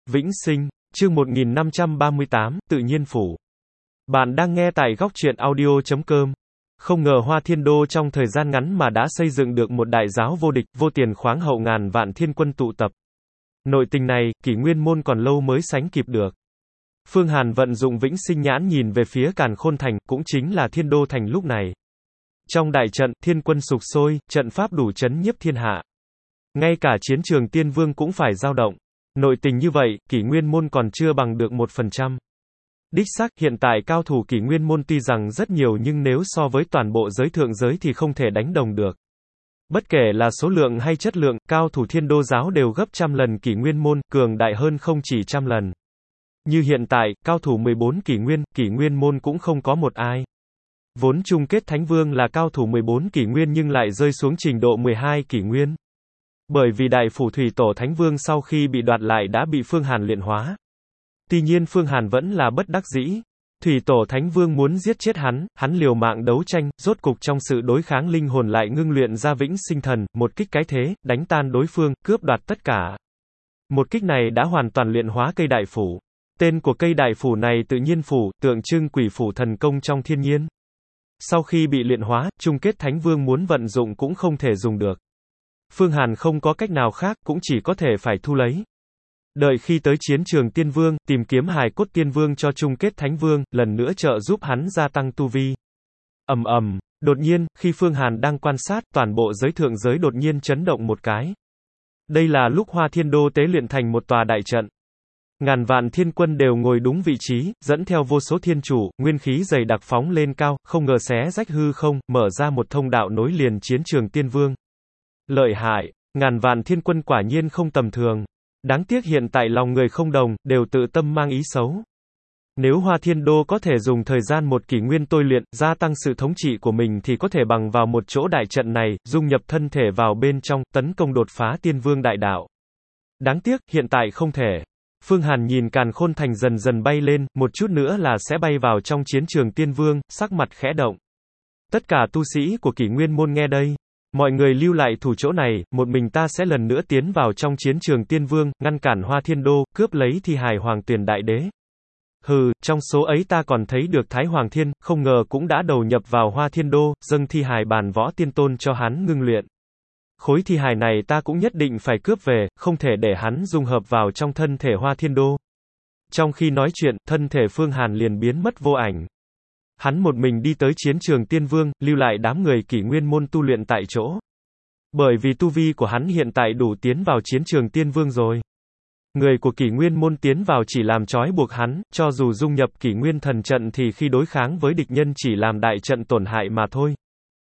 Vĩnh Sinh, chương 1538, tự nhiên phủ. Bạn đang nghe tại góc truyện audio.com. Không ngờ Hoa Thiên Đô trong thời gian ngắn mà đã xây dựng được một đại giáo vô địch, vô tiền khoáng hậu ngàn vạn thiên quân tụ tập. Nội tình này, Kỷ Nguyên Môn còn lâu mới sánh kịp được. Phương Hàn vận dụng Vĩnh Sinh nhãn nhìn về phía Càn Khôn Thành, cũng chính là Thiên Đô Thành lúc này. Trong đại trận, thiên quân sục sôi, trận pháp đủ chấn nhiếp thiên hạ. Ngay cả chiến trường Tiên Vương cũng phải dao động. Nội tình như vậy, Kỷ Nguyên Môn còn chưa bằng được 1%. Đích xác, hiện tại cao thủ Kỷ Nguyên Môn tuy rằng rất nhiều nhưng nếu so với toàn bộ giới thượng giới thì không thể đánh đồng được. Bất kể là số lượng hay chất lượng, cao thủ Thiên Đô giáo đều gấp trăm lần Kỷ Nguyên Môn, cường đại hơn không chỉ trăm lần. Như hiện tại, cao thủ 14 Kỷ Nguyên Môn cũng không có một ai. Vốn chung kết Thánh Vương là cao thủ 14 Kỷ Nguyên nhưng lại rơi xuống trình độ 12 Kỷ Nguyên. Bởi vì đại phủ Thủy Tổ Thánh Vương sau khi bị đoạt lại đã bị Phương Hàn luyện hóa. Tuy nhiên Phương Hàn vẫn là bất đắc dĩ. Thủy Tổ Thánh Vương muốn giết chết hắn liều mạng đấu tranh, rốt cục trong sự đối kháng linh hồn lại ngưng luyện ra Vĩnh Sinh Thần, một kích cái thế, đánh tan đối phương, cướp đoạt tất cả. Một kích này đã hoàn toàn luyện hóa cây đại phủ. Tên của cây đại phủ này tự nhiên phủ, tượng trưng quỷ phủ thần công trong thiên nhiên. Sau khi bị luyện hóa, chung kết Thánh Vương muốn vận dụng cũng không thể dùng được. Phương Hàn không có cách nào khác, cũng chỉ có thể phải thu lấy. Đợi khi tới chiến trường Tiên Vương, tìm kiếm hài cốt Tiên Vương cho chung kết Thánh Vương, lần nữa trợ giúp hắn gia tăng tu vi. Đột nhiên, khi Phương Hàn đang quan sát, toàn bộ giới thượng giới đột nhiên chấn động một cái. Đây là lúc Hoa Thiên Đô tế luyện thành một tòa đại trận. Ngàn vạn thiên quân đều ngồi đúng vị trí, dẫn theo vô số thiên chủ, nguyên khí dày đặc phóng lên cao, không ngờ xé rách hư không, mở ra một thông đạo nối liền chiến trường Tiên Vương. Lợi hại, ngàn vạn thiên quân quả nhiên không tầm thường. Đáng tiếc hiện tại lòng người không đồng, đều tự tâm mang ý xấu. Nếu Hoa Thiên Đô có thể dùng thời gian một kỷ nguyên tôi luyện, gia tăng sự thống trị của mình thì có thể bằng vào một chỗ đại trận này, dung nhập thân thể vào bên trong, tấn công đột phá Tiên Vương đại đạo. Đáng tiếc, hiện tại không thể. Phương Hàn nhìn Càn Khôn Thành dần dần bay lên, một chút nữa là sẽ bay vào trong chiến trường Tiên Vương, sắc mặt khẽ động. Tất cả tu sĩ của Kỷ Nguyên Môn nghe đây. Mọi người lưu lại thủ chỗ này, một mình ta sẽ lần nữa tiến vào trong chiến trường Tiên Vương, ngăn cản Hoa Thiên Đô, cướp lấy thi hài Hoàng Tuyền Đại Đế. Hừ, trong số ấy ta còn thấy được Thái Hoàng Thiên, không ngờ cũng đã đầu nhập vào Hoa Thiên Đô, dâng thi hài Bàn Võ Tiên Tôn cho hắn ngưng luyện. Khối thi hài này ta cũng nhất định phải cướp về, không thể để hắn dung hợp vào trong thân thể Hoa Thiên Đô. Trong khi nói chuyện, thân thể Phương Hàn liền biến mất vô ảnh. Hắn một mình đi tới chiến trường Tiên Vương, lưu lại đám người Kỷ Nguyên Môn tu luyện tại chỗ. Bởi vì tu vi của hắn hiện tại đủ tiến vào chiến trường Tiên Vương rồi. Người của Kỷ Nguyên Môn tiến vào chỉ làm trói buộc hắn, cho dù dung nhập Kỷ Nguyên Thần Trận thì khi đối kháng với địch nhân chỉ làm đại trận tổn hại mà thôi.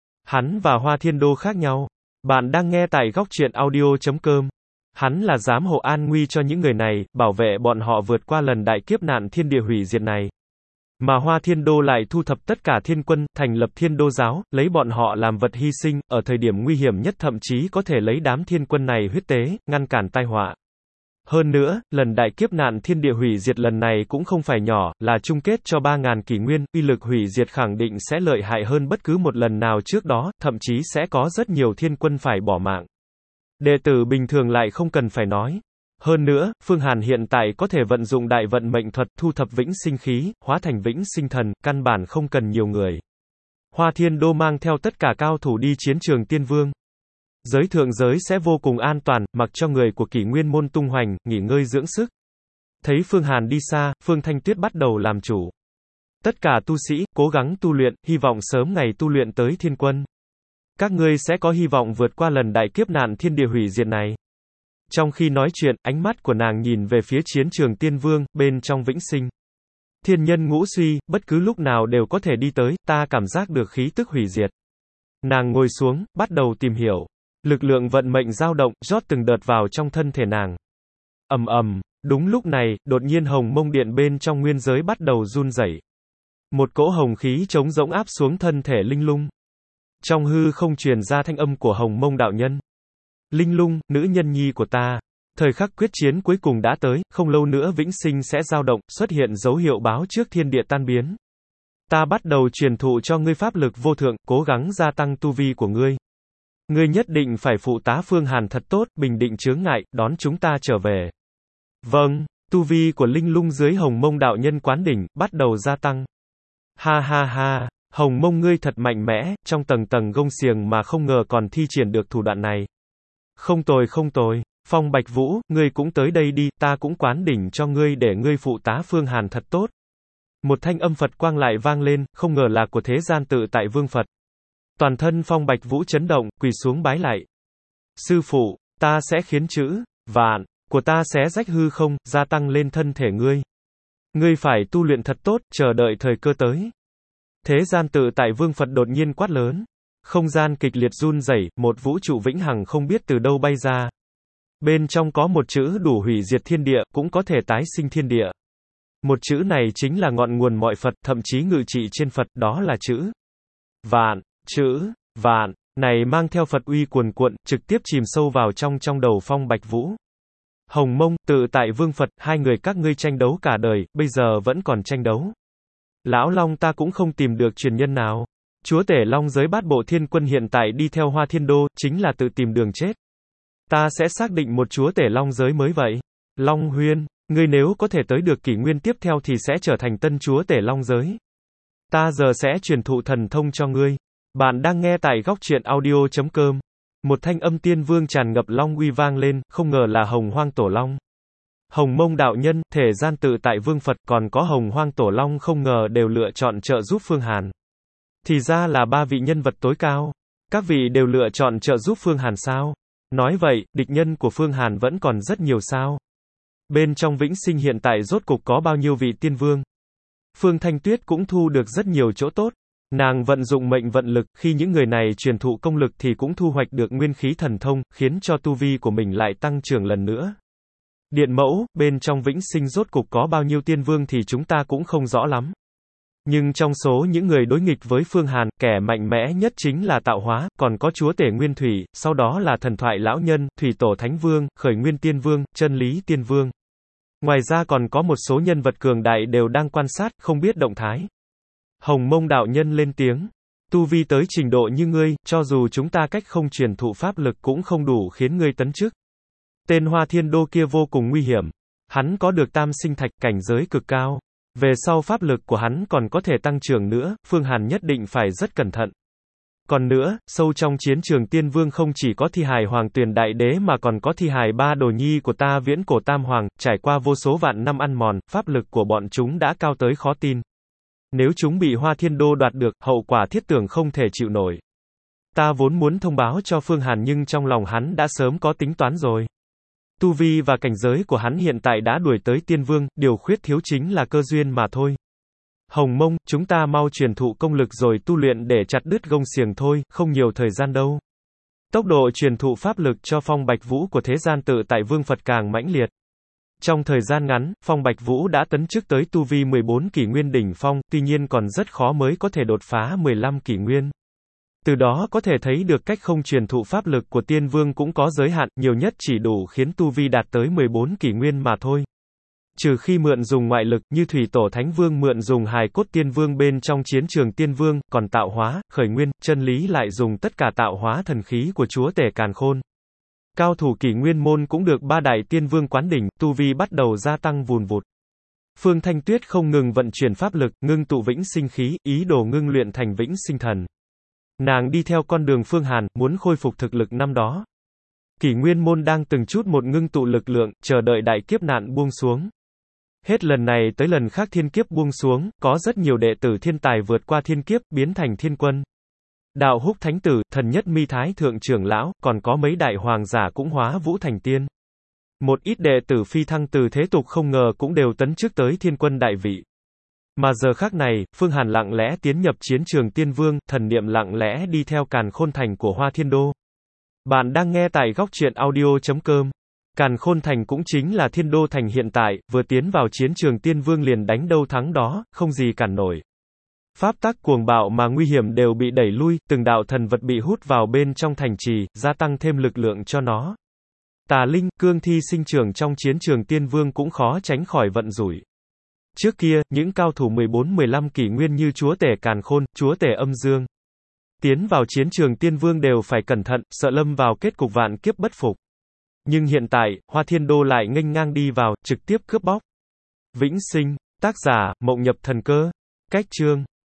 Hắn và Hoa Thiên Đô khác nhau. Bạn đang nghe tại góc truyện audio.com. Hắn là giám hộ an nguy cho những người này, bảo vệ bọn họ vượt qua lần đại kiếp nạn thiên địa hủy diệt này. Mà Hoa Thiên Đô lại thu thập tất cả thiên quân, thành lập Thiên Đô giáo, lấy bọn họ làm vật hy sinh, ở thời điểm nguy hiểm nhất thậm chí có thể lấy đám thiên quân này huyết tế, ngăn cản tai họa. Hơn nữa, lần đại kiếp nạn thiên địa hủy diệt lần này cũng không phải nhỏ, là chung kết cho 3.000 kỷ nguyên, uy lực hủy diệt khẳng định sẽ lợi hại hơn bất cứ một lần nào trước đó, thậm chí sẽ có rất nhiều thiên quân phải bỏ mạng. Đệ tử bình thường lại không cần phải nói. Hơn nữa, Phương Hàn hiện tại có thể vận dụng đại vận mệnh thuật, thu thập vĩnh sinh khí, hóa thành vĩnh sinh thần, căn bản không cần nhiều người. Hoa Thiên Đô mang theo tất cả cao thủ đi chiến trường Tiên Vương. Giới thượng giới sẽ vô cùng an toàn, mặc cho người của Kỷ Nguyên Môn tung hoành, nghỉ ngơi dưỡng sức. Thấy Phương Hàn đi xa, Phương Thanh Tuyết bắt đầu làm chủ. Tất cả tu sĩ, cố gắng tu luyện, hy vọng sớm ngày tu luyện tới thiên quân. Các ngươi sẽ có hy vọng vượt qua lần đại kiếp nạn thiên địa hủy diệt này. Trong khi nói chuyện, ánh mắt của nàng nhìn về phía chiến trường Tiên Vương, bên trong vĩnh sinh. Thiên nhân ngũ suy, bất cứ lúc nào đều có thể đi tới, ta cảm giác được khí tức hủy diệt. Nàng ngồi xuống, bắt đầu tìm hiểu. Lực lượng vận mệnh dao động, rót từng đợt vào trong thân thể nàng. Đúng lúc này, đột nhiên Hồng Mông Điện bên trong nguyên giới bắt đầu run rẩy. Một cỗ hồng khí trống rỗng áp xuống thân thể Linh Lung. Trong hư không truyền ra thanh âm của Hồng Mông đạo nhân. Linh Lung, nữ nhân nhi của ta. Thời khắc quyết chiến cuối cùng đã tới, không lâu nữa vĩnh sinh sẽ dao động, xuất hiện dấu hiệu báo trước thiên địa tan biến. Ta bắt đầu truyền thụ cho ngươi pháp lực vô thượng, cố gắng gia tăng tu vi của ngươi. Ngươi nhất định phải phụ tá Phương Hàn thật tốt, bình định chướng ngại, đón chúng ta trở về. Vâng, Tu vi của Linh Lung dưới Hồng Mông đạo nhân quán đỉnh, bắt đầu gia tăng. Ha ha ha, Hồng Mông ngươi thật mạnh mẽ, trong tầng tầng gông xiềng mà không ngờ còn thi triển được thủ đoạn này. Không tồi không tồi, Phong Bạch Vũ, ngươi cũng tới đây đi, ta cũng quán đỉnh cho ngươi để ngươi phụ tá Phương Hàn thật tốt. Một thanh âm Phật quang lại vang lên, không ngờ là của thế gian tự tại Vương Phật. Toàn thân Phong Bạch Vũ chấn động, quỳ xuống bái lại. Sư phụ, ta sẽ khiến chữ vạn của ta xé rách hư không, gia tăng lên thân thể ngươi. Ngươi phải tu luyện thật tốt, chờ đợi thời cơ tới. Thế gian tự tại Vương Phật đột nhiên quát lớn. Không gian kịch liệt run rẩy, một vũ trụ vĩnh hằng không biết từ đâu bay ra. Bên trong có một chữ đủ hủy diệt thiên địa, cũng có thể tái sinh thiên địa. Một chữ này chính là ngọn nguồn mọi Phật, thậm chí ngự trị trên Phật, đó là chữ vạn. Chữ vạn này mang theo Phật uy cuồn cuộn, trực tiếp chìm sâu vào trong đầu Phong Bạch Vũ. Hồng Mông, tự tại Vương Phật, hai người các ngươi tranh đấu cả đời, bây giờ vẫn còn tranh đấu. Lão Long ta cũng không tìm được truyền nhân nào. Chúa tể Long giới bát bộ thiên quân hiện tại đi theo Hoa Thiên Đô, chính là tự tìm đường chết. Ta sẽ xác định một chúa tể Long giới mới vậy. Long Huyên, ngươi nếu có thể tới được kỷ nguyên tiếp theo thì sẽ trở thành tân chúa tể Long giới. Ta giờ sẽ truyền thụ thần thông cho ngươi. Bạn đang nghe tại góc truyện audio.com. Một thanh âm tiên vương tràn ngập long uy vang lên, không ngờ là Hồng Hoang Tổ Long. Hồng Mông đạo nhân, thể gian tự tại Vương Phật, còn có Hồng Hoang Tổ Long không ngờ đều lựa chọn trợ giúp Phương Hàn. Thì ra là ba vị nhân vật tối cao. Các vị đều lựa chọn trợ giúp Phương Hàn sao? Nói vậy, địch nhân của Phương Hàn vẫn còn rất nhiều sao? Bên trong Vĩnh Sinh hiện tại rốt cục có bao nhiêu vị tiên vương? Phương Thanh Tuyết cũng thu được rất nhiều chỗ tốt. Nàng vận dụng mệnh vận lực, khi những người này truyền thụ công lực thì cũng thu hoạch được nguyên khí thần thông, khiến cho tu vi của mình lại tăng trưởng lần nữa. Điện Mẫu, bên trong Vĩnh Sinh rốt cục có bao nhiêu tiên vương thì chúng ta cũng không rõ lắm. Nhưng trong số những người đối nghịch với Phương Hàn, kẻ mạnh mẽ nhất chính là Tạo Hóa, còn có Chúa Tể Nguyên Thủy, sau đó là Thần Thoại Lão Nhân, Thủy Tổ Thánh Vương, Khởi Nguyên Tiên Vương, Chân Lý Tiên Vương. Ngoài ra còn có một số nhân vật cường đại đều đang quan sát, không biết động thái. Hồng Mông đạo nhân lên tiếng. Tu vi tới trình độ như ngươi, cho dù chúng ta cách không truyền thụ pháp lực cũng không đủ khiến ngươi tấn chức. Tên Hoa Thiên Đô kia vô cùng nguy hiểm. Hắn có được tam sinh thạch, cảnh giới cực cao. Về sau pháp lực của hắn còn có thể tăng trưởng nữa, Phương Hàn nhất định phải rất cẩn thận. Còn nữa, sâu trong chiến trường tiên vương không chỉ có thi hài Hoàng Tuyền Đại Đế mà còn có thi hài ba đồ nhi của ta Viễn Cổ Tam Hoàng, trải qua vô số vạn năm ăn mòn, pháp lực của bọn chúng đã cao tới khó tin. Nếu chúng bị Hoa Thiên Đô đoạt được, hậu quả thiết tưởng không thể chịu nổi. Ta vốn muốn thông báo cho Phương Hàn nhưng trong lòng hắn đã sớm có tính toán rồi. Tu vi và cảnh giới của hắn hiện tại đã đuổi tới tiên vương, điều khuyết thiếu chính là cơ duyên mà thôi. Hồng Mông, chúng ta mau truyền thụ công lực rồi tu luyện để chặt đứt gông xiềng thôi, không nhiều thời gian đâu. Tốc độ truyền thụ pháp lực cho Phong Bạch Vũ của thế gian tự tại Vương Phật càng mãnh liệt. Trong thời gian ngắn, Phong Bạch Vũ đã tấn chức tới tu vi 14 kỷ nguyên đỉnh phong, tuy nhiên còn rất khó mới có thể đột phá 15 kỷ nguyên. Từ đó có thể thấy được cách không truyền thụ pháp lực của tiên vương cũng có giới hạn, nhiều nhất chỉ đủ khiến tu vi đạt tới 14 kỷ nguyên mà thôi. Trừ khi mượn dùng ngoại lực, như Thủy Tổ Thánh Vương mượn dùng hài cốt tiên vương bên trong chiến trường tiên vương, còn Tạo Hóa, Khởi Nguyên, Chân Lý lại dùng tất cả tạo hóa thần khí của Chúa Tể Càn Khôn. Cao thủ kỷ nguyên môn cũng được ba đại tiên vương quán đỉnh, tu vi bắt đầu gia tăng vùn vụt. Phương Thanh Tuyết không ngừng vận chuyển pháp lực, ngưng tụ vĩnh sinh khí, ý đồ ngưng luyện thành vĩnh sinh thần. Nàng đi theo con đường Phương Hàn, muốn khôi phục thực lực năm đó. Kỷ nguyên môn đang từng chút một ngưng tụ lực lượng, chờ đợi đại kiếp nạn buông xuống. Hết lần này tới lần khác thiên kiếp buông xuống, có rất nhiều đệ tử thiên tài vượt qua thiên kiếp, biến thành thiên quân. Đạo Húc Thánh Tử, Thần Nhất Mi Thái Thượng Trưởng Lão, còn có mấy đại hoàng giả cũng hóa vũ thành tiên. Một ít đệ tử phi thăng từ thế tục không ngờ cũng đều tấn chức tới thiên quân đại vị. Mà giờ khắc này, Phương Hàn lặng lẽ tiến nhập chiến trường tiên vương, thần niệm lặng lẽ đi theo Càn Khôn Thành của Hoa Thiên Đô. Bạn đang nghe tại góc truyện audio.com. Càn Khôn Thành cũng chính là Thiên Đô Thành hiện tại, vừa tiến vào chiến trường tiên vương liền đánh đâu thắng đó, không gì cản nổi. Pháp tắc cuồng bạo mà nguy hiểm đều bị đẩy lui, từng đạo thần vật bị hút vào bên trong thành trì, gia tăng thêm lực lượng cho nó. Tà linh, cương thi sinh trưởng trong chiến trường tiên vương cũng khó tránh khỏi vận rủi. Trước kia, những cao thủ 14-15 kỷ nguyên như Chúa Tể Càn Khôn, Chúa Tể Âm Dương tiến vào chiến trường tiên vương đều phải cẩn thận, sợ lâm vào kết cục vạn kiếp bất phục. Nhưng hiện tại, Hoa Thiên Đô lại nghênh ngang đi vào, trực tiếp cướp bóc. Vĩnh sinh. Tác giả, Mộng Nhập Thần Cơ. Cách chương.